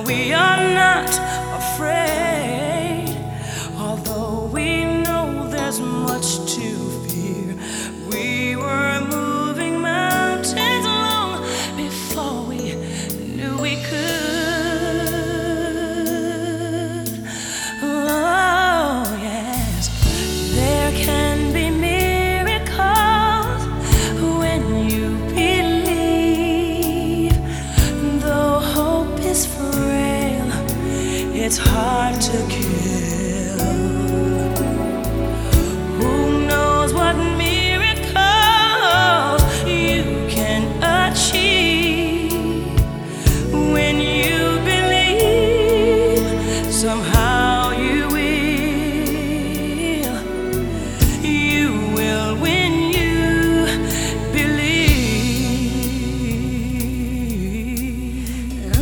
we are not afraid, although we know there's much to fear. We were moving mountains long before we knew we could. Oh, yes, there can be miracles when you believe. Though hope is frail, it's hard to kill. Who knows what miracles you can achieve when you believe? Somehow you will when you believe.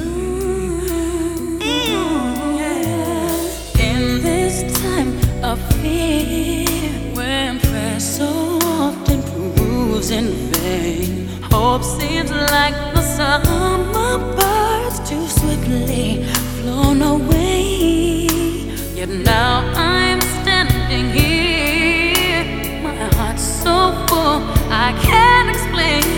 In this time of fear, when prayer so often proves in vain, hope seems like the summer birds too swiftly flown away. Yet now I'm standing here, my heart's so full I can't explain.